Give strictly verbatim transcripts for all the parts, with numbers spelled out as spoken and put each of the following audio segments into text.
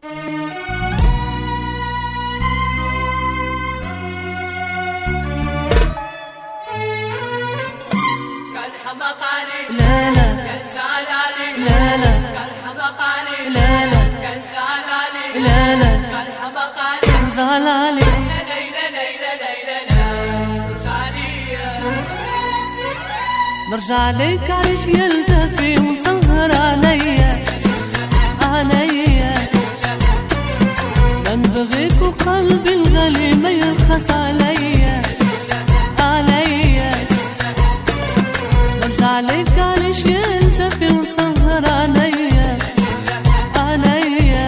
لا لا لا لا لا لا لا لا زعلالي برجع لك عرش يا الجفي ومسهر عليا عليا بنبغيك وقلبي الغالي ما يرخص عليا عليا برجع لك عرش يا الجفي ومسهر عليا عليا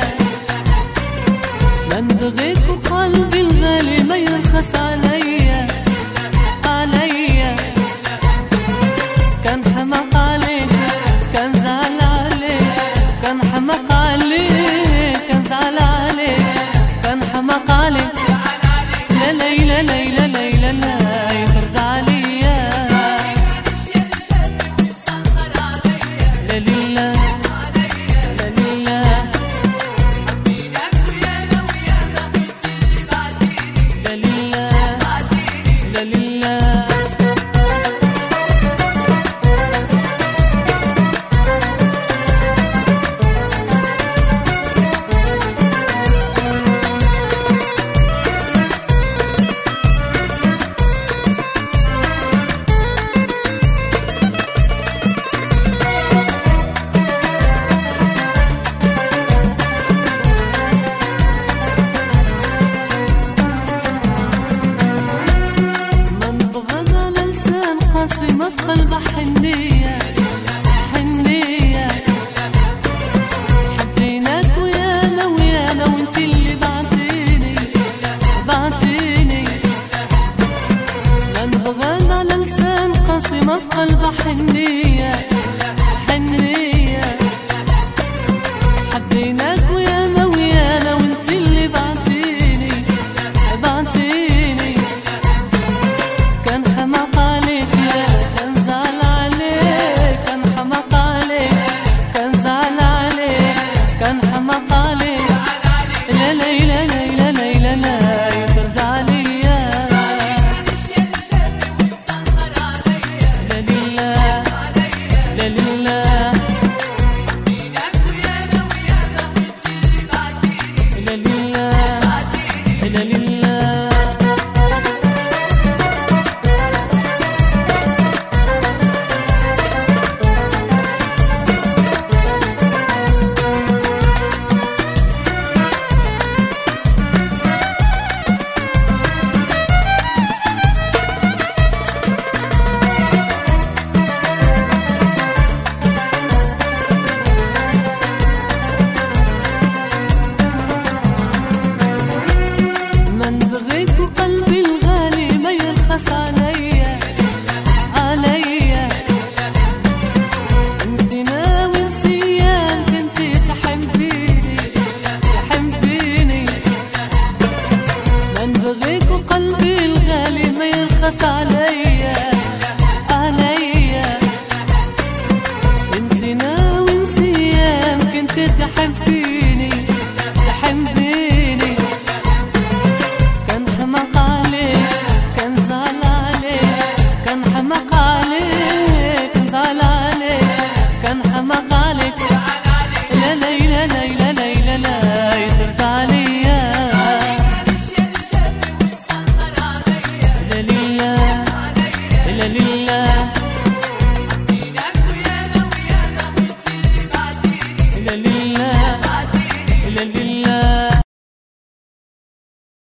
بنبغيك وقلبي الغالي ما يرخص عليا عليا كان حماق عليك كان زعل عليك كان حماق عليك كان زعل عليك كان حماق عليك لا ليلى ليلى ليلى لا ترجع ليا لا لله لا لله لا لله لا لله ما في قلبها حنية حنية حبيناك ويانا ويانا وانت اللي بعتيني بعتيني منبغان على لسان قاسي ما في قلبها حنية حنية حبيناك ويانا ويانا وانت اللي بعتيني بعتيني كان حماق عليك كان حماق عليك لا ليلى ليلى ليلى لا ترجع ليا لا لله لا لله لا لله لا لله قلبي الغالي ما يرخص عليا عليا نسينا ونسيان كنتي تحبيني تحبيني من بغيك وقلبي الغالي ما يرخص عليا عليا نسينا ونسيان كنتي تحبيني تحبيني